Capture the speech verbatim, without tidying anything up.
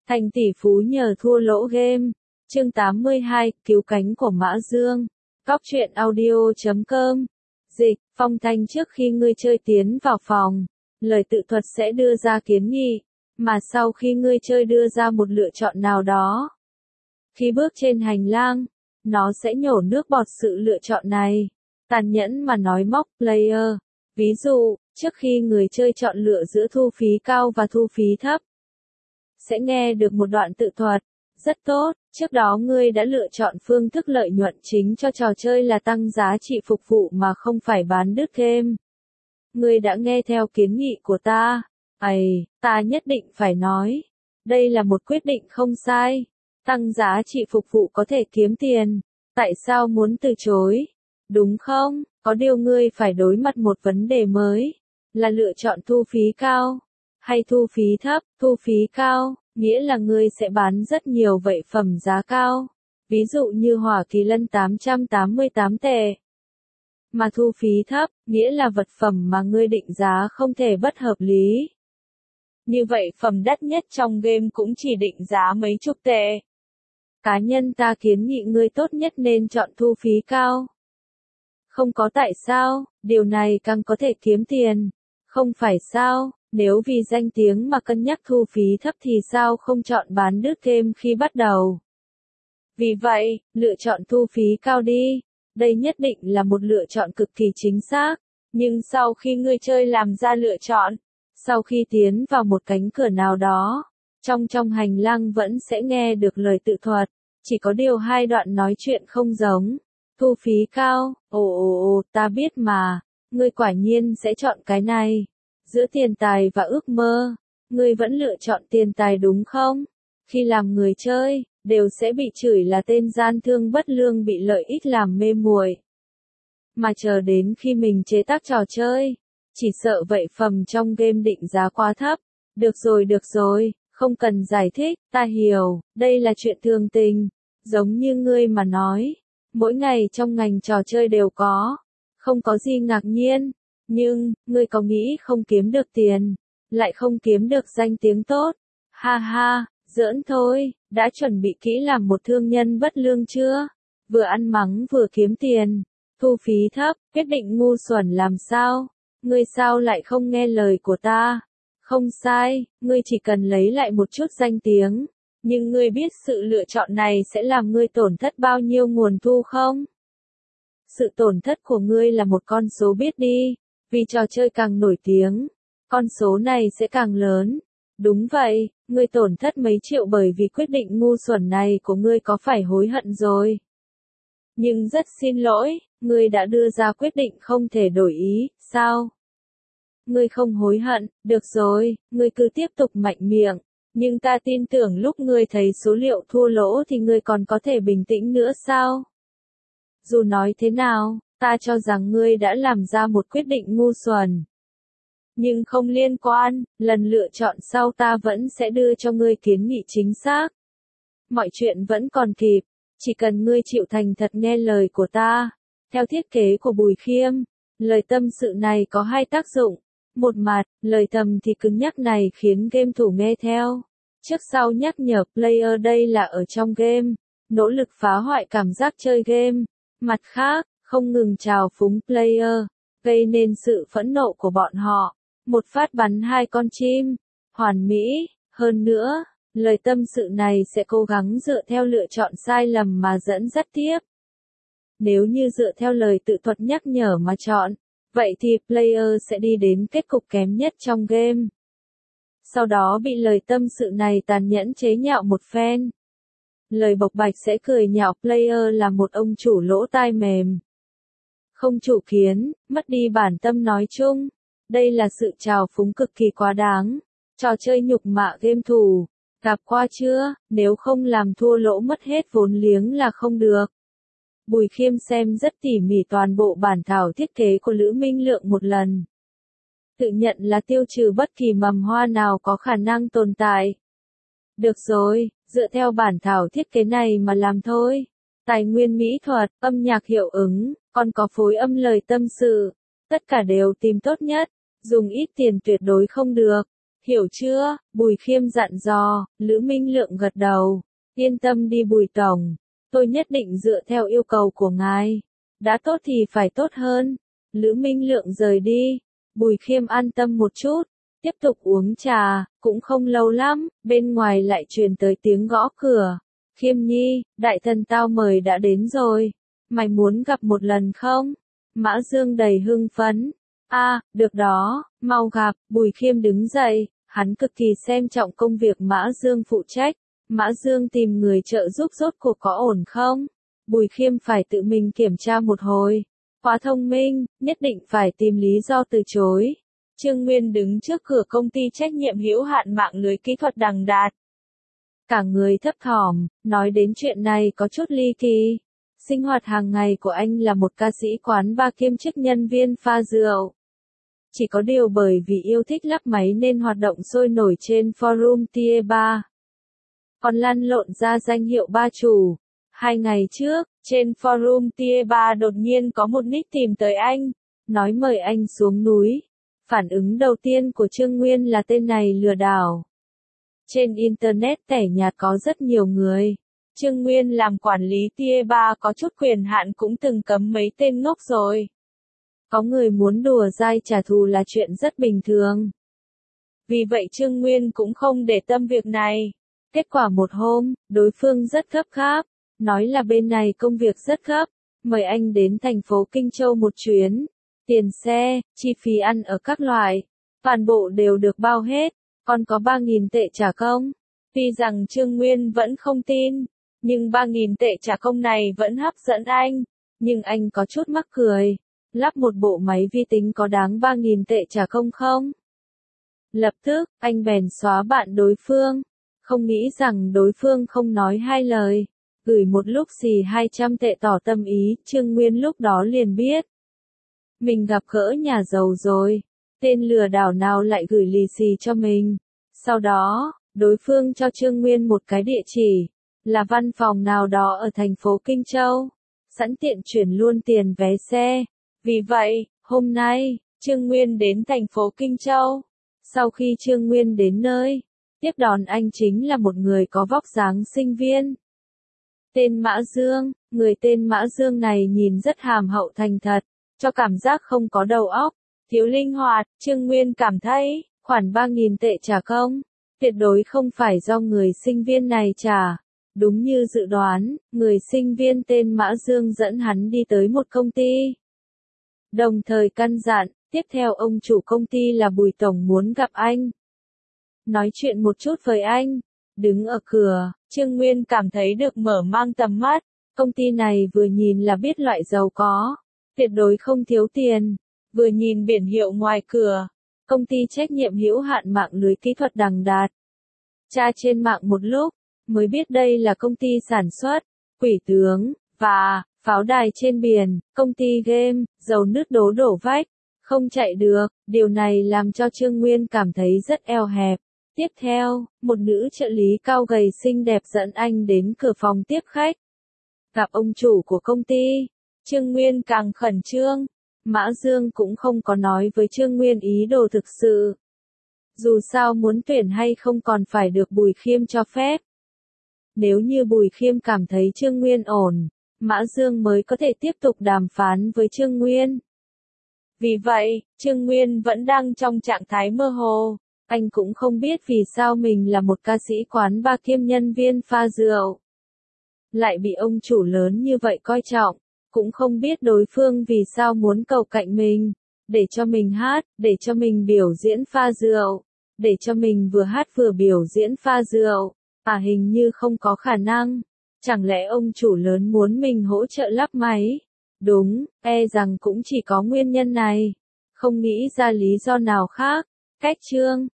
Thành tỷ phú nhờ thua lỗ game. Chương tám mươi hai, cứu cánh của Mã Dương. Góc truyện audio chấm com. Dịch, phong thanh trước khi ngươi chơi tiến vào phòng, lời tự thuật sẽ đưa ra kiến nghị, mà sau khi ngươi chơi đưa ra một lựa chọn nào đó. Khi bước trên hành lang, nó sẽ nhổ nước bọt sự lựa chọn này. Tàn nhẫn mà nói móc player. Ví dụ, trước khi người chơi chọn lựa giữa thu phí cao và thu phí thấp, sẽ nghe được một đoạn tự thuật. Rất tốt, trước đó ngươi đã lựa chọn phương thức lợi nhuận chính cho trò chơi là tăng giá trị phục vụ mà không phải bán đứt game. Ngươi đã nghe theo kiến nghị của ta. Ây, ta nhất định phải nói. Đây là một quyết định không sai. Tăng giá trị phục vụ có thể kiếm tiền. Tại sao muốn từ chối? Đúng không? Có điều ngươi phải đối mặt một vấn đề mới. Là lựa chọn thu phí cao. Hay thu phí thấp, thu phí cao, nghĩa là ngươi sẽ bán rất nhiều vậy phẩm giá cao. Ví dụ như Hỏa Kỳ Lân tám trăm tám mươi tám tệ. Mà thu phí thấp, nghĩa là vật phẩm mà ngươi định giá không thể bất hợp lý. Như vậy phẩm đắt nhất trong game cũng chỉ định giá mấy chục tệ. Cá nhân ta kiến nghị ngươi tốt nhất nên chọn thu phí cao. Không có tại sao, điều này càng có thể kiếm tiền. Không phải sao, nếu vì danh tiếng mà cân nhắc thu phí thấp thì sao không chọn bán đứt game khi bắt đầu. Vì vậy, lựa chọn thu phí cao đi. Đây nhất định là một lựa chọn cực kỳ chính xác. Nhưng sau khi ngươi chơi làm ra lựa chọn, sau khi tiến vào một cánh cửa nào đó, trong trong hành lang vẫn sẽ nghe được lời tự thuật. Chỉ có điều hai đoạn nói chuyện không giống. Thu phí cao, ồ ồ ồ, ta biết mà, ngươi quả nhiên sẽ chọn cái này. Giữa tiền tài và ước mơ, ngươi vẫn lựa chọn tiền tài đúng không? Khi làm người chơi, đều sẽ bị chửi là tên gian thương bất lương bị lợi ích làm mê muội. Mà chờ đến khi mình chế tác trò chơi, chỉ sợ vậy phẩm trong game định giá quá thấp. Được rồi được rồi, không cần giải thích, ta hiểu, đây là chuyện thường tình. Giống như ngươi mà nói, mỗi ngày trong ngành trò chơi đều có, không có gì ngạc nhiên. Nhưng, ngươi có nghĩ không kiếm được tiền, lại không kiếm được danh tiếng tốt? Ha ha, giỡn thôi, đã chuẩn bị kỹ làm một thương nhân bất lương chưa? Vừa ăn mắng vừa kiếm tiền, thu phí thấp, quyết định ngu xuẩn làm sao? Ngươi sao lại không nghe lời của ta? Không sai, ngươi chỉ cần lấy lại một chút danh tiếng, nhưng ngươi biết sự lựa chọn này sẽ làm ngươi tổn thất bao nhiêu nguồn thu không? Sự tổn thất của ngươi là một con số biết đi. Vì trò chơi càng nổi tiếng, con số này sẽ càng lớn. Đúng vậy, ngươi tổn thất mấy triệu bởi vì quyết định ngu xuẩn này của ngươi có phải hối hận rồi. Nhưng rất xin lỗi, ngươi đã đưa ra quyết định không thể đổi ý, sao? Ngươi không hối hận, được rồi, ngươi cứ tiếp tục mạnh miệng. Nhưng ta tin tưởng lúc ngươi thấy số liệu thua lỗ thì ngươi còn có thể bình tĩnh nữa sao? Dù nói thế nào, ta cho rằng ngươi đã làm ra một quyết định ngu xuẩn. Nhưng không liên quan, lần lựa chọn sau ta vẫn sẽ đưa cho ngươi kiến nghị chính xác. Mọi chuyện vẫn còn kịp, chỉ cần ngươi chịu thành thật nghe lời của ta. Theo thiết kế của Bùi Khiêm, lời tâm sự này có hai tác dụng. Một mặt, lời thầm thì cứng nhắc này khiến game thủ nghe theo. Trước sau nhắc nhở player đây là ở trong game, nỗ lực phá hoại cảm giác chơi game. Mặt khác, không ngừng trào phúng player, gây nên sự phẫn nộ của bọn họ. Một phát bắn hai con chim, hoàn mỹ. Hơn nữa, lời tâm sự này sẽ cố gắng dựa theo lựa chọn sai lầm mà dẫn dắt tiếp. Nếu như dựa theo lời tự thuật nhắc nhở mà chọn, vậy thì player sẽ đi đến kết cục kém nhất trong game. Sau đó bị lời tâm sự này tàn nhẫn chế nhạo một phen. Lời bộc bạch sẽ cười nhạo player là một ông chủ lỗ tai mềm. Không chủ kiến, mất đi bản tâm nói chung. Đây là sự trào phúng cực kỳ quá đáng. Trò chơi nhục mạ game thủ. Gặp qua chưa, nếu không làm thua lỗ mất hết vốn liếng là không được. Bùi Khiêm xem rất tỉ mỉ toàn bộ bản thảo thiết kế của Lữ Minh Lượng một lần. Tự nhận là tiêu trừ bất kỳ mầm hoa nào có khả năng tồn tại. Được rồi, dựa theo bản thảo thiết kế này mà làm thôi. Tài nguyên mỹ thuật, âm nhạc hiệu ứng, còn có phối âm lời tâm sự. Tất cả đều tìm tốt nhất, dùng ít tiền tuyệt đối không được. Hiểu chưa? Bùi Khiêm dặn dò. Lữ Minh Lượng gật đầu. Yên tâm đi Bùi Tổng. Tôi nhất định dựa theo yêu cầu của ngài. Đã tốt thì phải tốt hơn. Lữ Minh Lượng rời đi. Bùi Khiêm an tâm một chút. Tiếp tục uống trà. Cũng không lâu lắm. Bên ngoài lại truyền tới tiếng gõ cửa. Khiêm Nhi, đại thần tao mời đã đến rồi. Mày muốn gặp một lần không? Mã Dương đầy hưng phấn. A, à, được đó, mau gặp. Bùi Khiêm đứng dậy. Hắn cực kỳ xem trọng công việc Mã Dương phụ trách. Mã Dương tìm người trợ giúp rốt cuộc có ổn không? Bùi Khiêm phải tự mình kiểm tra một hồi. Quá thông minh, nhất định phải tìm lý do từ chối. Trương Nguyên đứng trước cửa công ty trách nhiệm hữu hạn mạng lưới kỹ thuật Đằng Đạt. Cả người thấp thỏm, nói đến chuyện này có chút ly kỳ. Sinh hoạt hàng ngày của anh là một ca sĩ quán bar kiêm chức nhân viên pha rượu. Chỉ có điều bởi vì yêu thích lắp máy nên hoạt động sôi nổi trên forum Tier ba. Còn lăn lộn ra danh hiệu ba chủ. Hai ngày trước, trên forum Tier ba đột nhiên có một nick tìm tới anh, nói mời anh xuống núi. Phản ứng đầu tiên của Trương Nguyên là tên này lừa đảo. Trên Internet tẻ nhạt có rất nhiều người. Trương Nguyên làm quản lý Tier ba có chút quyền hạn cũng từng cấm mấy tên ngốc rồi. Có người muốn đùa dai trả thù là chuyện rất bình thường. Vì vậy Trương Nguyên cũng không để tâm việc này. Kết quả một hôm, đối phương rất gấp gáp, nói là bên này công việc rất gấp, mời anh đến thành phố Kinh Châu một chuyến. Tiền xe, chi phí ăn ở các loại, toàn bộ đều được bao hết, còn có ba nghìn tệ trả công. Tuy rằng Trương Nguyên vẫn không tin, nhưng ba nghìn tệ trả công này vẫn hấp dẫn anh, nhưng anh có chút mắc cười. Lắp một bộ máy vi tính có đáng ba nghìn tệ trả công không? Lập tức, anh bèn xóa bạn đối phương. Không nghĩ rằng đối phương không nói hai lời. Gửi một lúc xì hai trăm tệ tỏ tâm ý, Trương Nguyên lúc đó liền biết. Mình gặp gỡ nhà giàu rồi. Tên lừa đảo nào lại gửi lì xì cho mình. Sau đó, đối phương cho Trương Nguyên một cái địa chỉ. Là văn phòng nào đó ở thành phố Kinh Châu. Sẵn tiện chuyển luôn tiền vé xe. Vì vậy, hôm nay, Trương Nguyên đến thành phố Kinh Châu. Sau khi Trương Nguyên đến nơi, tiếp đón anh chính là một người có vóc dáng sinh viên. Tên Mã Dương, người tên Mã Dương này nhìn rất hàm hậu thành thật, cho cảm giác không có đầu óc, thiếu linh hoạt. Trương Nguyên cảm thấy, khoản ba nghìn tệ trả công, tuyệt đối không phải do người sinh viên này trả. Đúng như dự đoán, người sinh viên tên Mã Dương dẫn hắn đi tới một công ty. Đồng thời căn dặn, tiếp theo ông chủ công ty là Bùi Tổng muốn gặp anh. Nói chuyện một chút với anh. Đứng ở cửa, Trương Nguyên cảm thấy được mở mang tầm mắt. Công ty này vừa nhìn là biết loại giàu có. Tuyệt đối không thiếu tiền. Vừa nhìn biển hiệu ngoài cửa. Công ty trách nhiệm hữu hạn mạng lưới kỹ thuật Đằng Đạt. Tra trên mạng một lúc, mới biết đây là công ty sản xuất, quỷ tướng, và pháo đài trên biển, công ty game, dầu nứt đố đổ vách, không chạy được. Điều này làm cho Trương Nguyên cảm thấy rất eo hẹp. Tiếp theo, một nữ trợ lý cao gầy xinh đẹp dẫn anh đến cửa phòng tiếp khách. Gặp ông chủ của công ty, Trương Nguyên càng khẩn trương. Mã Dương cũng không có nói với Trương Nguyên ý đồ thực sự. Dù sao muốn tuyển hay không còn phải được Bùi Khiêm cho phép. Nếu như Bùi Khiêm cảm thấy Trương Nguyên ổn, Mã Dương mới có thể tiếp tục đàm phán với Trương Nguyên. Vì vậy, Trương Nguyên vẫn đang trong trạng thái mơ hồ. Anh cũng không biết vì sao mình là một ca sĩ quán bar kiêm nhân viên pha rượu. Lại bị ông chủ lớn như vậy coi trọng. Cũng không biết đối phương vì sao muốn cầu cạnh mình. Để cho mình hát, để cho mình biểu diễn pha rượu. Để cho mình vừa hát vừa biểu diễn pha rượu. À hình như không có khả năng. Chẳng lẽ ông chủ lớn muốn mình hỗ trợ lắp máy? Đúng, e rằng cũng chỉ có nguyên nhân này. Không nghĩ ra lý do nào khác. Cách chương